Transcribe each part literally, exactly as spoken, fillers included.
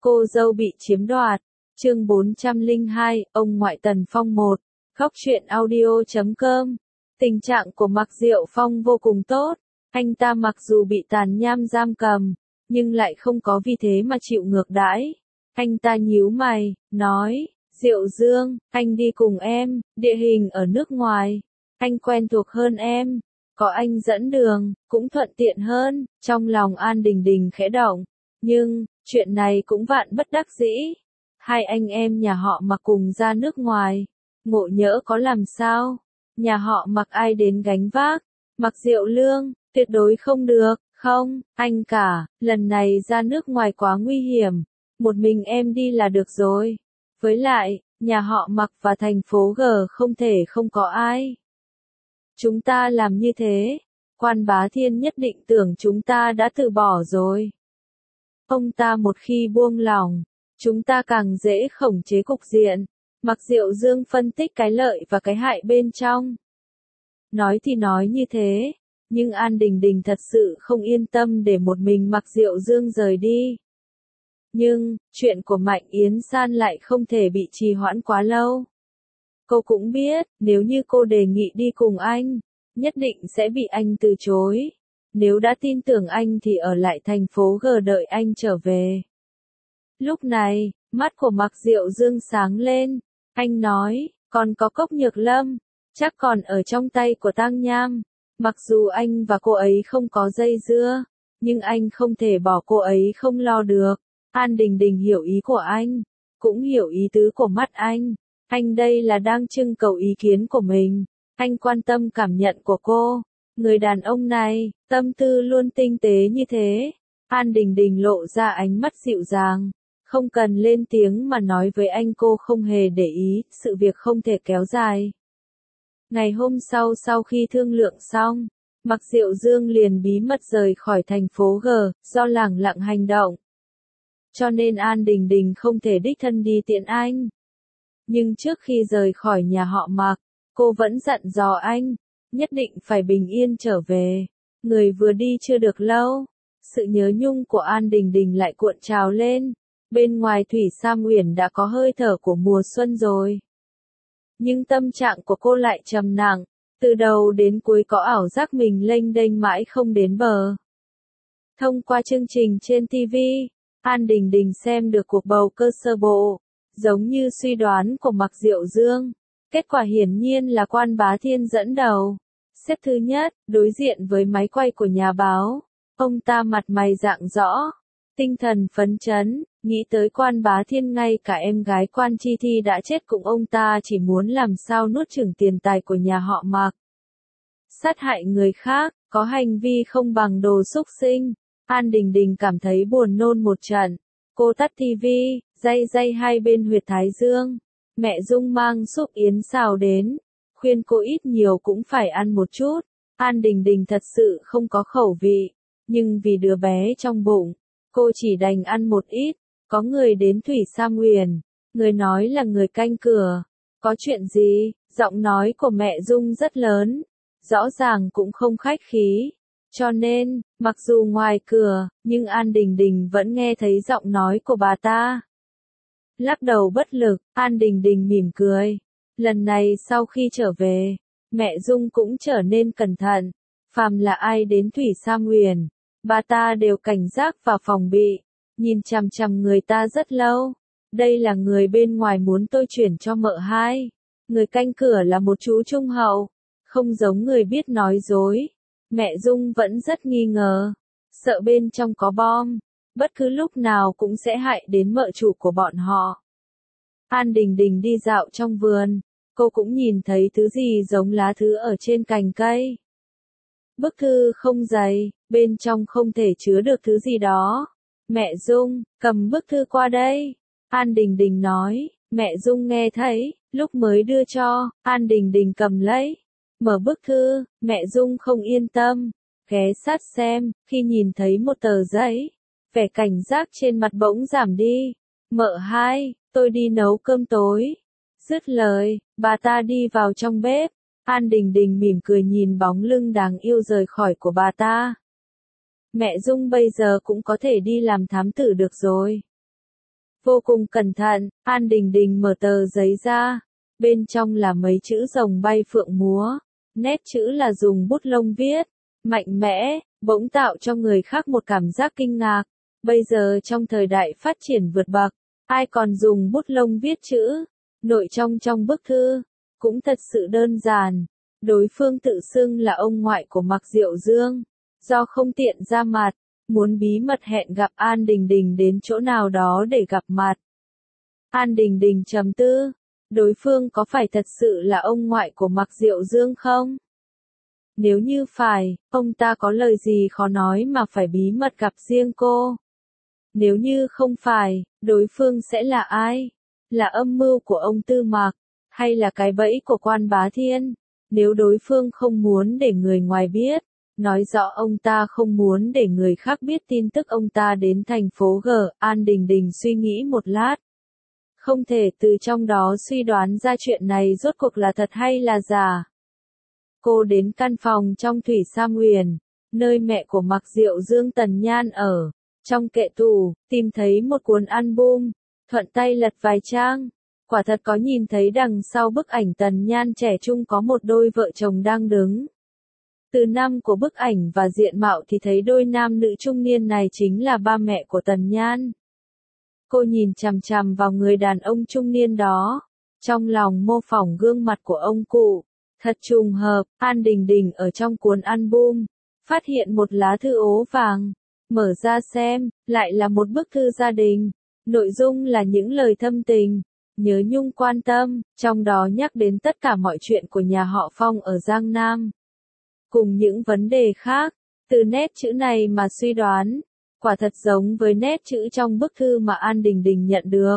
Cô dâu bị chiếm đoạt. Chương bốn trăm lẻ hai, ông ngoại Tần Phong một. Góc truyện audio chấm com. Tình trạng của Mạc Diệu Phong vô cùng tốt. Anh ta mặc dù bị tàn nham giam cầm, nhưng lại không có vì thế mà chịu ngược đãi. Anh ta nhíu mày, nói, Diệu Dương, anh đi cùng em, địa hình ở nước ngoài. Anh quen thuộc hơn em, có anh dẫn đường, cũng thuận tiện hơn. Trong lòng An Đình Đình khẽ động, nhưng, chuyện này cũng vạn bất đắc dĩ. Hai anh em nhà họ Mạc cùng ra nước ngoài, ngộ nhỡ có làm sao? Nhà họ Mạc ai đến gánh vác? Mạc Diệu Lương, tuyệt đối không được, không, anh cả, lần này ra nước ngoài quá nguy hiểm, một mình em đi là được rồi. Với lại, nhà họ Mạc và thành phố G không thể không có ai. Chúng ta làm như thế, Quan Bá Thiên nhất định tưởng chúng ta đã từ bỏ rồi. Ông ta một khi buông lỏng, chúng ta càng dễ khống chế cục diện. Mạc Diệu Dương phân tích cái lợi và cái hại bên trong. Nói thì nói như thế, nhưng An Đình Đình thật sự không yên tâm để một mình Mạc Diệu Dương rời đi. Nhưng, chuyện của Mạnh Yến San lại không thể bị trì hoãn quá lâu. Cô cũng biết, nếu như cô đề nghị đi cùng anh, nhất định sẽ bị anh từ chối. Nếu đã tin tưởng anh thì ở lại thành phố G đợi anh trở về. Lúc này, mắt của Mạc Diệu Dương sáng lên. Anh nói, còn có Cốc Nhược Lâm, chắc còn ở trong tay của Tang Nham. Mặc dù anh và cô ấy không có dây dưa, nhưng anh không thể bỏ cô ấy không lo được. An Đình Đình hiểu ý của anh, cũng hiểu ý tứ của mắt anh. Anh đây là đang trưng cầu ý kiến của mình. Anh quan tâm cảm nhận của cô. Người đàn ông này, tâm tư luôn tinh tế như thế. An Đình Đình lộ ra ánh mắt dịu dàng. Không cần lên tiếng mà nói với anh cô không hề để ý, sự việc không thể kéo dài. Ngày hôm sau sau khi thương lượng xong, Mạc Diệu Dương liền bí mật rời khỏi thành phố G, do lẳng lặng hành động. Cho nên An Đình Đình không thể đích thân đi tiễn anh. Nhưng trước khi rời khỏi nhà họ Mạc, cô vẫn dặn dò anh, nhất định phải bình yên trở về. Người vừa đi chưa được lâu, sự nhớ nhung của An Đình Đình lại cuộn trào lên. Bên ngoài Thủy Sam Uyển đã có hơi thở của mùa xuân rồi. Nhưng tâm trạng của cô lại trầm nặng, từ đầu đến cuối có ảo giác mình lênh đênh mãi không đến bờ. Thông qua chương trình trên ti vi, An Đình Đình xem được cuộc bầu cử sơ bộ, giống như suy đoán của Mạc Diệu Dương. Kết quả hiển nhiên là Quan Bá Thiên dẫn đầu. Xếp thứ nhất, đối diện với máy quay của nhà báo, ông ta mặt mày rạng rõ, tinh thần phấn chấn, nghĩ tới Quan Bá Thiên ngay cả em gái Quan Chi Thi đã chết cùng ông ta chỉ muốn làm sao nuốt chửng tiền tài của nhà họ Mạc. Sát hại người khác, có hành vi không bằng đồ xúc sinh. An Đình Đình cảm thấy buồn nôn một trận. Cô tắt ti vi, day day hai bên huyệt thái dương. Mẹ Dung mang súp yến xào đến, khuyên cô ít nhiều cũng phải ăn một chút. An Đình Đình thật sự không có khẩu vị, nhưng vì đứa bé trong bụng, cô chỉ đành ăn một ít. Có người đến Thủy Sam Uyển, người nói là người canh cửa. Có chuyện gì? Giọng nói của mẹ Dung rất lớn, rõ ràng cũng không khách khí. Cho nên, mặc dù ngoài cửa, nhưng An Đình Đình vẫn nghe thấy giọng nói của bà ta. Lắc đầu bất lực, An Đình Đình mỉm cười. Lần này sau khi trở về, mẹ Dung cũng trở nên cẩn thận. Phàm là ai đến Thủy Sam Uyển, bà ta đều cảnh giác và phòng bị, nhìn chằm chằm người ta rất lâu. Đây là người bên ngoài muốn tôi chuyển cho mợ hai. Người canh cửa là một chú trung hậu, không giống người biết nói dối. Mẹ Dung vẫn rất nghi ngờ, sợ bên trong có bom, bất cứ lúc nào cũng sẽ hại đến mợ chủ của bọn họ. An Đình Đình đi dạo trong vườn, cô cũng nhìn thấy thứ gì giống lá thư ở trên cành cây. Bức thư không dày, bên trong không thể chứa được thứ gì đó. Mẹ Dung, cầm bức thư qua đây. An Đình Đình nói, mẹ Dung nghe thấy, lúc mới đưa cho, An Đình Đình cầm lấy. Mở bức thư, mẹ Dung không yên tâm, ghé sát xem, khi nhìn thấy một tờ giấy, vẻ cảnh giác trên mặt bỗng giảm đi. Mợ hai, tôi đi nấu cơm tối. Dứt lời, bà ta đi vào trong bếp. An Đình Đình mỉm cười nhìn bóng lưng đáng yêu rời khỏi của bà ta. Mẹ Dung bây giờ cũng có thể đi làm thám tử được rồi. Vô cùng cẩn thận, An Đình Đình mở tờ giấy ra. Bên trong là mấy chữ rồng bay phượng múa. Nét chữ là dùng bút lông viết. Mạnh mẽ, bỗng tạo cho người khác một cảm giác kinh ngạc. Bây giờ trong thời đại phát triển vượt bậc, ai còn dùng bút lông viết chữ. Nội trong trong bức thư, cũng thật sự đơn giản. Đối phương tự xưng là ông ngoại của Mạc Diệu Dương. Do không tiện ra mặt, muốn bí mật hẹn gặp An Đình Đình đến chỗ nào đó để gặp mặt. An Đình Đình trầm tư, đối phương có phải thật sự là ông ngoại của Mạc Diệu Dương không? Nếu như phải, ông ta có lời gì khó nói mà phải bí mật gặp riêng cô? Nếu như không phải, đối phương sẽ là ai? Là âm mưu của ông Tư Mạc, hay là cái bẫy của Quan Bá Thiên? Nếu đối phương không muốn để người ngoài biết, nói rõ ông ta không muốn để người khác biết tin tức ông ta đến thành phố G. An Đình Đình suy nghĩ một lát. Không thể từ trong đó suy đoán ra chuyện này rốt cuộc là thật hay là giả. Cô đến căn phòng trong Thủy Sam Huyền, nơi mẹ của Mạc Diệu Dương Tần Nhan ở. Trong kệ tủ, tìm thấy một cuốn album, thuận tay lật vài trang. Quả thật có nhìn thấy đằng sau bức ảnh Tần Nhan trẻ trung có một đôi vợ chồng đang đứng. Từ năm của bức ảnh và diện mạo thì thấy đôi nam nữ trung niên này chính là ba mẹ của Tần Nhan. Cô nhìn chằm chằm vào người đàn ông trung niên đó, trong lòng mô phỏng gương mặt của ông cụ. Thật trùng hợp, An Đình Đình ở trong cuốn album, phát hiện một lá thư ố vàng. Mở ra xem, lại là một bức thư gia đình. Nội dung là những lời thâm tình, nhớ nhung quan tâm, trong đó nhắc đến tất cả mọi chuyện của nhà họ Phong ở Giang Nam. Cùng những vấn đề khác, từ nét chữ này mà suy đoán, quả thật giống với nét chữ trong bức thư mà An Đình Đình nhận được.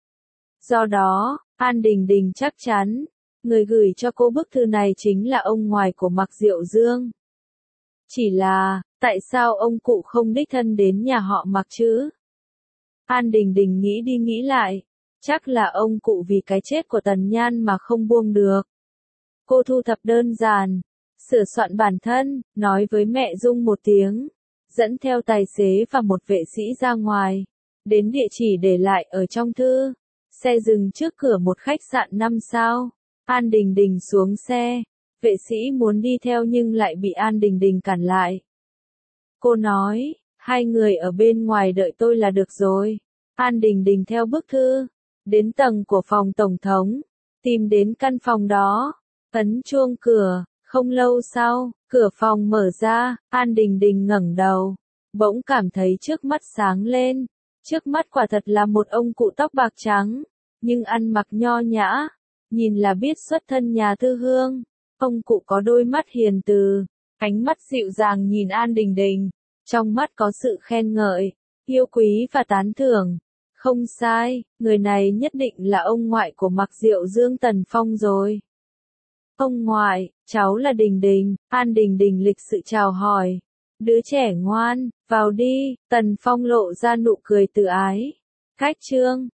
Do đó, An Đình Đình chắc chắn, người gửi cho cô bức thư này chính là ông ngoại của Mạc Diệu Dương. Chỉ là, tại sao ông cụ không đích thân đến nhà họ Mạc chứ? An Đình Đình nghĩ đi nghĩ lại, chắc là ông cụ vì cái chết của Tần Nhan mà không buông được. Cô thu thập đơn giản, sửa soạn bản thân, nói với mẹ Dung một tiếng, dẫn theo tài xế và một vệ sĩ ra ngoài, đến địa chỉ để lại ở trong thư. Xe dừng trước cửa một khách sạn năm sao. An Đình Đình xuống xe, vệ sĩ muốn đi theo nhưng lại bị An Đình Đình cản lại. Cô nói, hai người ở bên ngoài đợi tôi là được rồi. An Đình Đình theo bức thư, đến tầng của phòng tổng thống, tìm đến căn phòng đó, ấn chuông cửa. Không lâu sau, cửa phòng mở ra, An Đình Đình ngẩng đầu, bỗng cảm thấy trước mắt sáng lên. Trước mắt quả thật là một ông cụ tóc bạc trắng, nhưng ăn mặc nho nhã, nhìn là biết xuất thân nhà thư hương. Ông cụ có đôi mắt hiền từ, ánh mắt dịu dàng nhìn An Đình Đình, trong mắt có sự khen ngợi, yêu quý và tán thưởng. Không sai, người này nhất định là ông ngoại của Mạc Diệu Dương Tần Phong rồi. Ông ngoại, cháu là Đình Đình. An Đình Đình lịch sự chào hỏi. Đứa trẻ ngoan, vào đi. Tần Phong lộ ra nụ cười từ ái. Khách trương,